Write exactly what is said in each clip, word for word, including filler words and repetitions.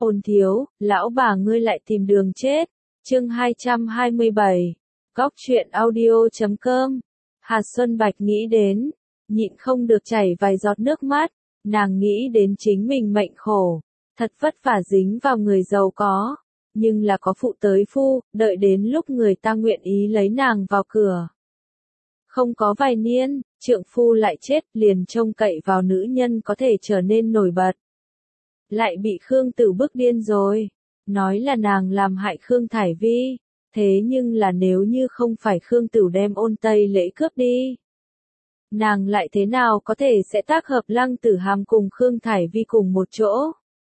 Ôn thiếu, lão bà ngươi lại tìm đường chết. Chương hai trăm hai mươi bảy. Góc truyện audio chấm com. Hà Xuân Bạch nghĩ đến, nhịn không được chảy vài giọt nước mắt, nàng nghĩ đến chính mình mệnh khổ, thật vất vả dính vào người giàu có, nhưng là có phụ tới phu, đợi đến lúc người ta nguyện ý lấy nàng vào cửa. Không có vài niên, trượng phu lại chết, liền trông cậy vào nữ nhân có thể trở nên nổi bật. Lại bị Khương Tử bức điên rồi, nói là nàng làm hại Khương Thải Vi, thế nhưng là nếu như không phải Khương Tử đem Ôn Tây Lễ cướp đi, nàng lại thế nào có thể sẽ tác hợp Lăng Tử Hàm cùng Khương Thải Vi cùng một chỗ.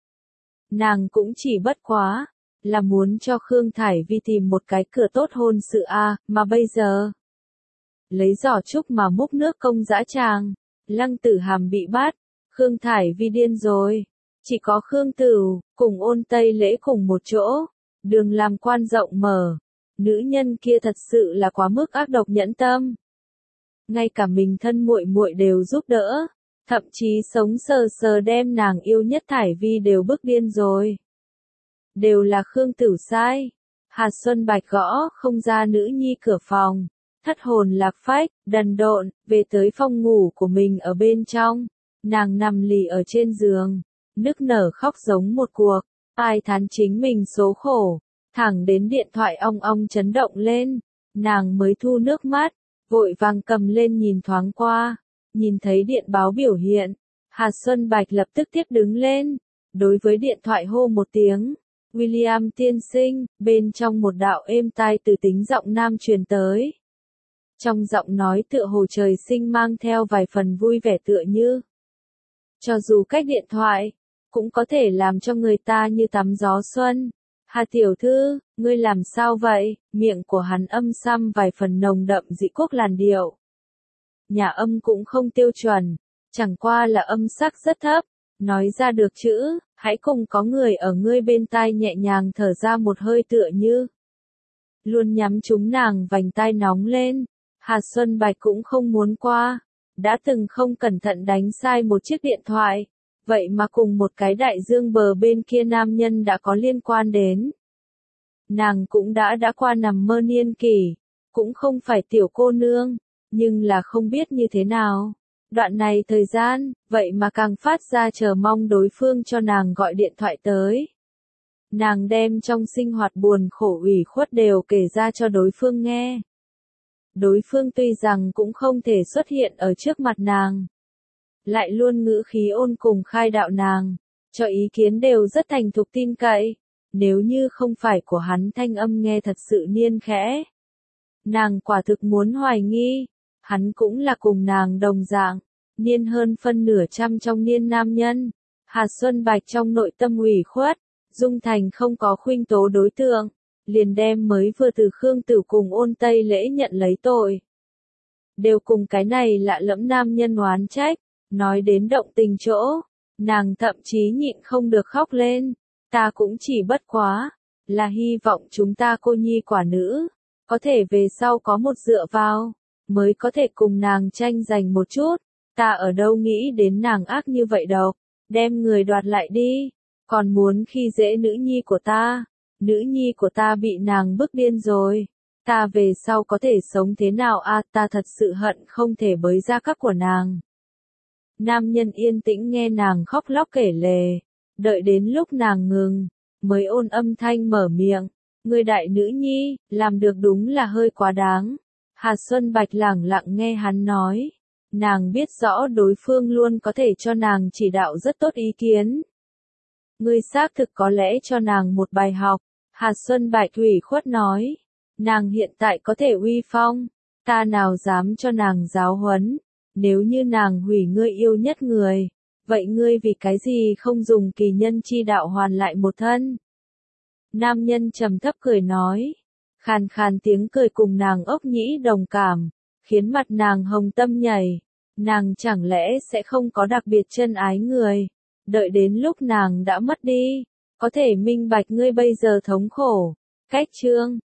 Nàng cũng chỉ bất quá, là muốn cho Khương Thải Vi tìm một cái cửa tốt hôn sự a, à, mà bây giờ lấy giỏ trúc mà múc nước công dã tràng, Lăng Tử Hàm bị bắt, Khương Thải Vi điên rồi, chỉ có Khương Tử cùng Ôn Tây Lễ cùng một chỗ, đường làm quan rộng mở, nữ nhân kia thật sự là quá mức ác độc nhẫn tâm. Ngay cả mình thân muội muội đều giúp đỡ, thậm chí sống sờ sờ đem nàng yêu nhất Thải Vi đều bức điên rồi. Đều là Khương Tử sai. Hà Xuân Bạch gõ không ra nữ nhi cửa phòng, thất hồn lạc phách, đần độn, về tới phòng ngủ của mình ở bên trong, nàng nằm lì ở trên giường, nức nở khóc giống một cuộc, ai thán chính mình số khổ, thẳng đến điện thoại ong ong chấn động lên, nàng mới thu nước mắt, vội vàng cầm lên nhìn thoáng qua, nhìn thấy điện báo biểu hiện, Hà Xuân Bạch lập tức tiếp đứng lên, đối với điện thoại hô một tiếng, William tiên sinh, bên trong một đạo êm tai từ tính giọng nam truyền tới. Trong giọng nói tựa hồ trời sinh mang theo vài phần vui vẻ tựa như. Cho dù cách điện thoại, cũng có thể làm cho người ta như tắm gió xuân. Hà tiểu thư, ngươi làm sao vậy? Miệng của hắn âm xăm vài phần nồng đậm dị quốc làn điệu. Nhà âm cũng không tiêu chuẩn, chẳng qua là âm sắc rất thấp, nói ra được chữ, hãy cùng có người ở ngươi bên tai nhẹ nhàng thở ra một hơi tựa như. Luôn nhắm chúng nàng vành tai nóng lên, Hà Xuân Bạch cũng không muốn qua, đã từng không cẩn thận đánh sai một chiếc điện thoại. Vậy mà cùng một cái đại dương bờ bên kia nam nhân đã có liên quan đến. Nàng cũng đã đã qua nằm mơ niên kỷ, cũng không phải tiểu cô nương, nhưng là không biết như thế nào. Đoạn này thời gian, vậy mà càng phát ra chờ mong đối phương cho nàng gọi điện thoại tới. Nàng đem trong sinh hoạt buồn khổ ủy khuất đều kể ra cho đối phương nghe. Đối phương tuy rằng cũng không thể xuất hiện ở trước mặt nàng, lại luôn ngữ khí ôn cùng khai đạo nàng, cho ý kiến đều rất thành thục tin cậy, nếu như không phải của hắn thanh âm nghe thật sự niên khẽ. Nàng quả thực muốn hoài nghi, hắn cũng là cùng nàng đồng dạng, niên hơn phân nửa trăm trong niên nam nhân. Hà Xuân Bạch trong nội tâm ủy khuất, dung thành không có khuynh tố đối tượng, liền đem mới vừa từ Khương Tử cùng Ôn Tây Lễ nhận lấy tội. Đều cùng cái này lạ lẫm nam nhân oán trách. Nói đến động tình chỗ, nàng thậm chí nhịn không được khóc lên, ta cũng chỉ bất quá, là hy vọng chúng ta cô nhi quả nữ, có thể về sau có một dựa vào, mới có thể cùng nàng tranh giành một chút, ta ở đâu nghĩ đến nàng ác như vậy đâu, đem người đoạt lại đi, còn muốn khi dễ nữ nhi của ta, nữ nhi của ta bị nàng bức điên rồi, ta về sau có thể sống thế nào a, à, ta thật sự hận không thể bới ra các của nàng. Nam nhân yên tĩnh nghe nàng khóc lóc kể lể, đợi đến lúc nàng ngừng, mới ôn âm thanh mở miệng, người đại nữ nhi, làm được đúng là hơi quá đáng. Hà Xuân Bạch lẳng lặng nghe hắn nói, nàng biết rõ đối phương luôn có thể cho nàng chỉ đạo rất tốt ý kiến. Ngươi xác thực có lẽ cho nàng một bài học, Hà Xuân Bạch ủy khuất nói, nàng hiện tại có thể uy phong, ta nào dám cho nàng giáo huấn. Nếu như nàng hủy ngươi yêu nhất người, vậy ngươi vì cái gì không dùng kỳ nhân chi đạo hoàn lại một thân? Nam nhân trầm thấp cười nói, khàn khàn tiếng cười cùng nàng ốc nhĩ đồng cảm, khiến mặt nàng hồng tâm nhảy, nàng chẳng lẽ sẽ không có đặc biệt chân ái người, đợi đến lúc nàng đã mất đi, có thể minh bạch ngươi bây giờ thống khổ. Cách chương